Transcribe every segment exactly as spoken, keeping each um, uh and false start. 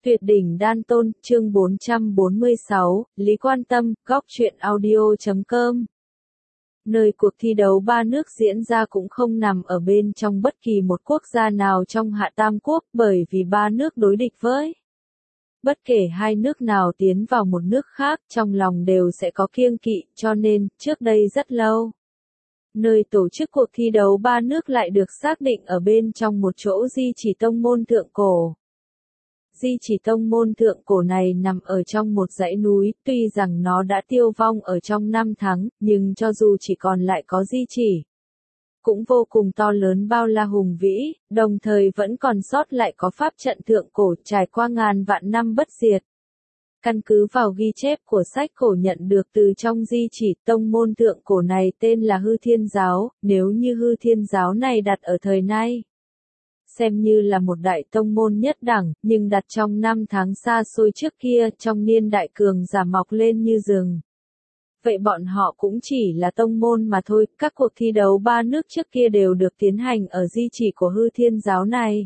Tuyệt đỉnh đan tôn, chương bốn trăm bốn mươi sáu, Lý Quan Tâm, góc truyện audio chấm com. Nơi cuộc thi đấu ba nước diễn ra cũng không nằm ở bên trong bất kỳ một quốc gia nào trong Hạ Tam Quốc, bởi vì ba nước đối địch với. Bất kể hai nước nào tiến vào một nước khác, trong lòng đều sẽ có kiêng kỵ, cho nên, trước đây rất lâu. Nơi tổ chức cuộc thi đấu ba nước lại được xác định ở bên trong một chỗ di chỉ tông môn thượng cổ. Di chỉ tông môn thượng cổ này nằm ở trong một dãy núi, tuy rằng nó đã tiêu vong ở trong năm tháng, nhưng cho dù chỉ còn lại có di chỉ, cũng vô cùng to lớn bao la hùng vĩ, đồng thời vẫn còn sót lại có pháp trận thượng cổ trải qua ngàn vạn năm bất diệt. Căn cứ vào ghi chép của sách cổ nhận được từ trong di chỉ, tông môn thượng cổ này tên là Hư Thiên Giáo, nếu như Hư Thiên Giáo này đặt ở thời nay, xem như là một đại tông môn nhất đẳng, nhưng đặt trong năm tháng xa xôi trước kia, trong niên đại cường giả mọc lên như rừng. Vậy bọn họ cũng chỉ là tông môn mà thôi, các cuộc thi đấu ba nước trước kia đều được tiến hành ở di chỉ của Hư Thiên Giáo này.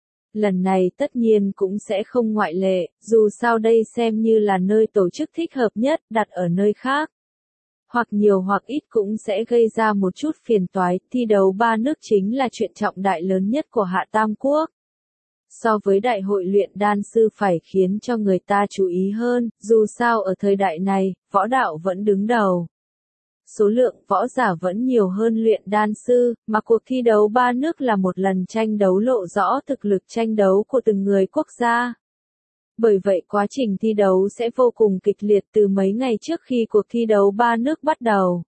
Lần này tất nhiên cũng sẽ không ngoại lệ, dù sao đây xem như là nơi tổ chức thích hợp nhất, đặt ở nơi khác, hoặc nhiều hoặc ít cũng sẽ gây ra một chút phiền toái. Thi đấu ba nước chính là chuyện trọng đại lớn nhất của Hạ Tam Quốc. So với đại hội luyện đan sư phải khiến cho người ta chú ý hơn, dù sao ở thời đại này, võ đạo vẫn đứng đầu. Số lượng võ giả vẫn nhiều hơn luyện đan sư, mà cuộc thi đấu ba nước là một lần tranh đấu lộ rõ thực lực tranh đấu của từng người quốc gia. Bởi vậy quá trình thi đấu sẽ vô cùng kịch liệt. Từ mấy ngày trước khi cuộc thi đấu ba nước bắt đầu,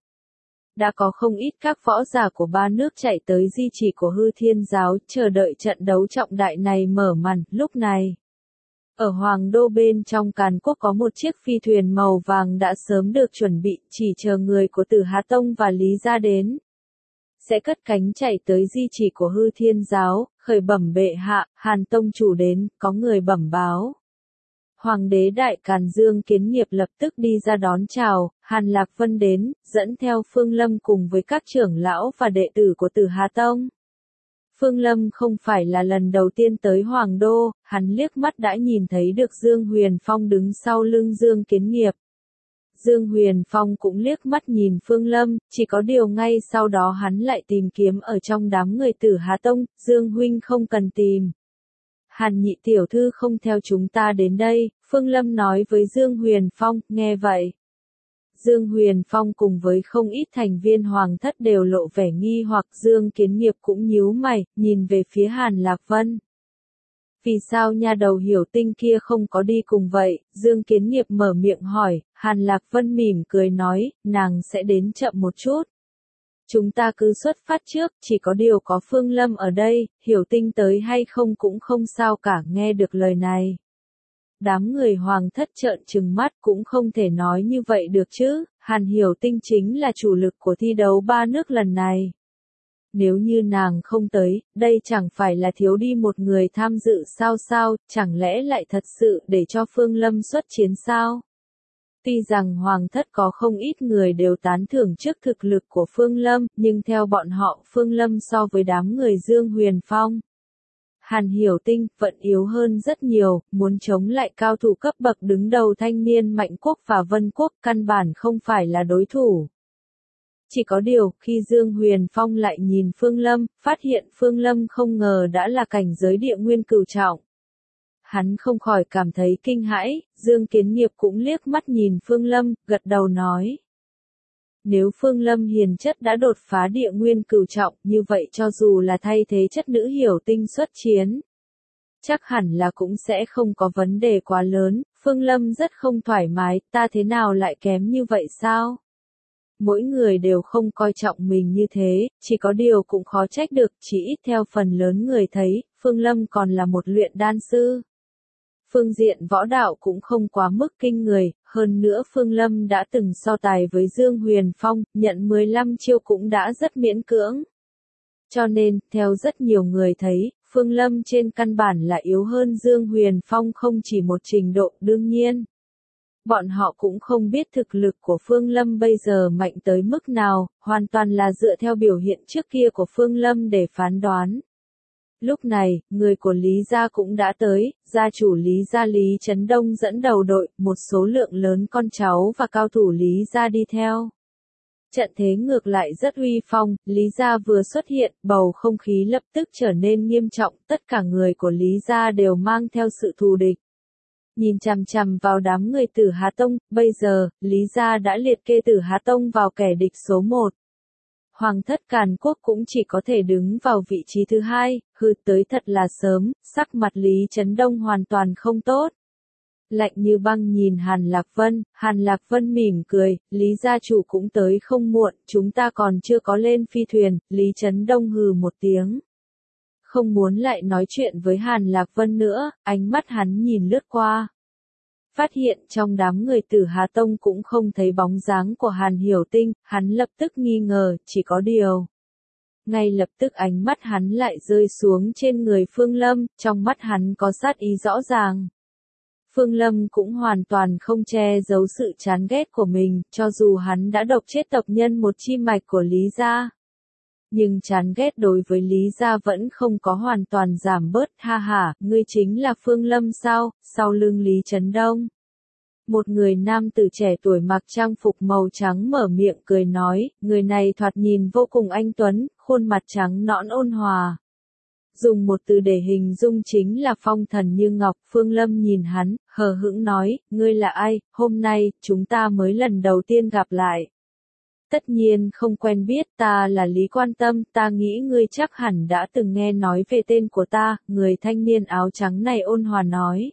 đã có không ít các võ giả của ba nước chạy tới di chỉ của Hư Thiên Giáo, chờ đợi trận đấu trọng đại này mở màn. Lúc này, ở Hoàng Đô bên trong Càn Quốc có một chiếc phi thuyền màu vàng đã sớm được chuẩn bị, chỉ chờ người của Tử Hà Tông và Lý Gia đến. Sẽ cất cánh chạy tới di chỉ của Hư Thiên Giáo, khởi bẩm bệ hạ, Hàn Tông chủ đến, có người bẩm báo. Hoàng đế Đại Càn Dương Kiến Nghiệp lập tức đi ra đón chào, Hàn Lạc Vân đến, dẫn theo Phương Lâm cùng với các trưởng lão và đệ tử của Tử Hà Tông. Phương Lâm không phải là lần đầu tiên tới Hoàng Đô, hắn liếc mắt đã nhìn thấy được Dương Huyền Phong đứng sau lưng Dương Kiến Nghiệp. Dương Huyền Phong cũng liếc mắt nhìn Phương Lâm, chỉ có điều ngay sau đó hắn lại tìm kiếm ở trong đám người Tử Hà Tông, Dương huynh không cần tìm. Hàn nhị tiểu thư không theo chúng ta đến đây, Phương Lâm nói với Dương Huyền Phong, nghe vậy. Dương Huyền Phong cùng với không ít thành viên hoàng thất đều lộ vẻ nghi hoặc. Dương Kiến Nghiệp cũng nhíu mày, nhìn về phía Hàn Lạc Vân. Vì sao nha đầu Hiểu Tinh kia không có đi cùng vậy? Dương Kiến Nghiệp mở miệng hỏi, Hàn Lạc Vân mỉm cười nói, nàng sẽ đến chậm một chút. Chúng ta cứ xuất phát trước, chỉ có điều có Phương Lâm ở đây, Hiểu Tinh tới hay không cũng không sao cả. Nghe được lời này, đám người hoàng thất trợn trừng mắt, cũng không thể nói như vậy được chứ, Hàn Hiểu Tinh chính là chủ lực của thi đấu ba nước lần này. Nếu như nàng không tới, đây chẳng phải là thiếu đi một người tham dự sao sao, chẳng lẽ lại thật sự để cho Phương Lâm xuất chiến sao? Tuy rằng hoàng thất có không ít người đều tán thưởng trước thực lực của Phương Lâm, nhưng theo bọn họ, Phương Lâm so với đám người Dương Huyền Phong, Hàn Hiểu Tinh vẫn yếu hơn rất nhiều, muốn chống lại cao thủ cấp bậc đứng đầu Thanh Niên Mạnh Quốc và Vân Quốc căn bản không phải là đối thủ. Chỉ có điều, khi Dương Huyền Phong lại nhìn Phương Lâm, phát hiện Phương Lâm không ngờ đã là cảnh giới địa nguyên cửu trọng. Hắn không khỏi cảm thấy kinh hãi. Dương Kiến Nghiệp cũng liếc mắt nhìn Phương Lâm, gật đầu nói. Nếu Phương Lâm hiền chất đã đột phá địa nguyên cửu trọng, như vậy cho dù là thay thế chất nữ Hiểu Tinh xuất chiến, chắc hẳn là cũng sẽ không có vấn đề quá lớn. Phương Lâm rất không thoải mái, ta thế nào lại kém như vậy sao? Mỗi người đều không coi trọng mình như thế, chỉ có điều cũng khó trách được, chỉ ít theo phần lớn người thấy, Phương Lâm còn là một luyện đan sư. Phương diện võ đạo cũng không quá mức kinh người, hơn nữa Phương Lâm đã từng so tài với Dương Huyền Phong, nhận mười lăm chiêu cũng đã rất miễn cưỡng. Cho nên, theo rất nhiều người thấy, Phương Lâm trên căn bản là yếu hơn Dương Huyền Phong không chỉ một trình độ. Đương nhiên, bọn họ cũng không biết thực lực của Phương Lâm bây giờ mạnh tới mức nào, hoàn toàn là dựa theo biểu hiện trước kia của Phương Lâm để phán đoán. Lúc này, người của Lý gia cũng đã tới, gia chủ Lý gia Lý Chấn Đông dẫn đầu đội, một số lượng lớn con cháu và cao thủ Lý gia đi theo. Trận thế ngược lại rất uy phong, Lý gia vừa xuất hiện, bầu không khí lập tức trở nên nghiêm trọng, tất cả người của Lý gia đều mang theo sự thù địch. Nhìn chằm chằm vào đám người Tử Hà Tông, bây giờ, Lý gia đã liệt kê Tử Hà Tông vào kẻ địch số một. Hoàng thất Càn Quốc cũng chỉ có thể đứng vào vị trí thứ hai, hừ tới thật là sớm, sắc mặt Lý Chấn Đông hoàn toàn không tốt. Lạnh như băng nhìn Hàn Lạc Vân, Hàn Lạc Vân mỉm cười, Lý gia chủ cũng tới không muộn, chúng ta còn chưa có lên phi thuyền, Lý Chấn Đông hừ một tiếng. Không muốn lại nói chuyện với Hàn Lạc Vân nữa, ánh mắt hắn nhìn lướt qua. Phát hiện trong đám người Tử Hà Tông cũng không thấy bóng dáng của Hàn Hiểu Tinh, hắn lập tức nghi ngờ, chỉ có điều. Ngay lập tức ánh mắt hắn lại rơi xuống trên người Phương Lâm, trong mắt hắn có sát ý rõ ràng. Phương Lâm cũng hoàn toàn không che giấu sự chán ghét của mình, cho dù hắn đã độc chết tộc nhân một chi mạch của Lý gia. Nhưng chán ghét đối với Lý gia vẫn không có hoàn toàn giảm bớt, ha ha, ngươi chính là Phương Lâm sao, sau lưng Lý Chấn Đông. Một người nam tử trẻ tuổi mặc trang phục màu trắng mở miệng cười nói, người này thoạt nhìn vô cùng anh tuấn, khuôn mặt trắng nõn ôn hòa. Dùng một từ để hình dung chính là phong thần như ngọc. Phương Lâm nhìn hắn, hờ hững nói, ngươi là ai, hôm nay, chúng ta mới lần đầu tiên gặp lại. Tất nhiên không quen biết, ta là Lý Quan Tâm, ta nghĩ ngươi chắc hẳn đã từng nghe nói về tên của ta, người thanh niên áo trắng này ôn hòa nói.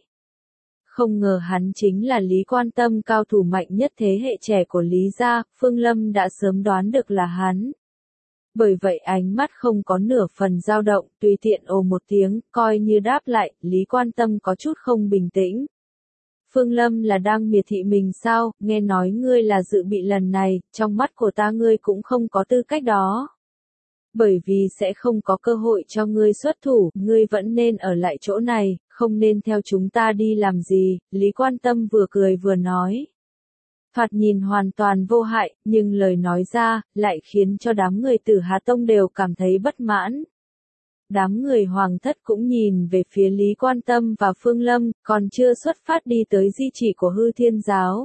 Không ngờ hắn chính là Lý Quan Tâm, cao thủ mạnh nhất thế hệ trẻ của Lý gia, Phương Lâm đã sớm đoán được là hắn. Bởi vậy ánh mắt không có nửa phần dao động, tùy tiện ồ một tiếng, coi như đáp lại, Lý Quan Tâm có chút không bình tĩnh. Phương Lâm là đang miệt thị mình sao, nghe nói ngươi là dự bị lần này, trong mắt của ta ngươi cũng không có tư cách đó. Bởi vì sẽ không có cơ hội cho ngươi xuất thủ, ngươi vẫn nên ở lại chỗ này, không nên theo chúng ta đi làm gì, Lý Quan Tâm vừa cười vừa nói. Thoạt nhìn hoàn toàn vô hại, nhưng lời nói ra, lại khiến cho đám người Tử Hà Tông đều cảm thấy bất mãn. Đám người Hoàng thất cũng nhìn về phía Lý Quan Tâm và Phương Lâm, còn chưa xuất phát đi tới di chỉ của Hư Thiên Giáo.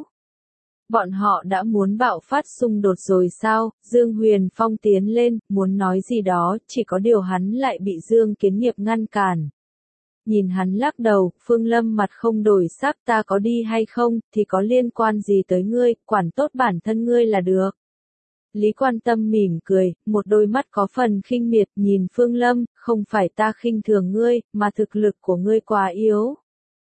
Bọn họ đã muốn bạo phát xung đột rồi sao? Dương Huyền Phong tiến lên, muốn nói gì đó, chỉ có điều hắn lại bị Dương Kiến Nghiệp ngăn cản. Nhìn hắn lắc đầu, Phương Lâm mặt không đổi sắc, ta có đi hay không, thì có liên quan gì tới ngươi, quản tốt bản thân ngươi là được. Lý Quan Tâm mỉm cười, một đôi mắt có phần khinh miệt, nhìn Phương Lâm, không phải ta khinh thường ngươi, mà thực lực của ngươi quá yếu.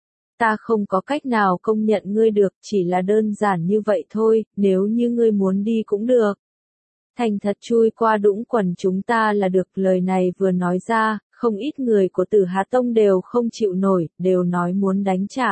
Ta không có cách nào công nhận ngươi được, chỉ là đơn giản như vậy thôi, nếu như ngươi muốn đi cũng được. Thành thật chui qua đũng quần chúng ta là được, lời này vừa nói ra, không ít người của Tử Hà Tông đều không chịu nổi, đều nói muốn đánh trả.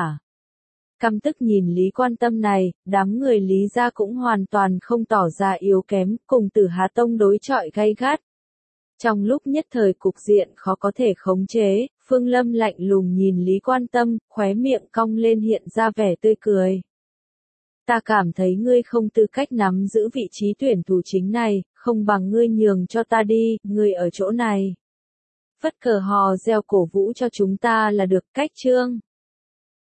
Căm tức nhìn Lý Quan Tâm này, đám người Lý gia cũng hoàn toàn không tỏ ra yếu kém, cùng Tử Hà Tông đối chọi gay gắt. Trong lúc nhất thời cục diện khó có thể khống chế, Phương Lâm lạnh lùng nhìn Lý Quan Tâm, khóe miệng cong lên hiện ra vẻ tươi cười. Ta cảm thấy ngươi không tư cách nắm giữ vị trí tuyển thủ chính này, không bằng ngươi nhường cho ta đi, ngươi ở chỗ này. Phất cờ hò reo cổ vũ cho chúng ta là được, cách chương.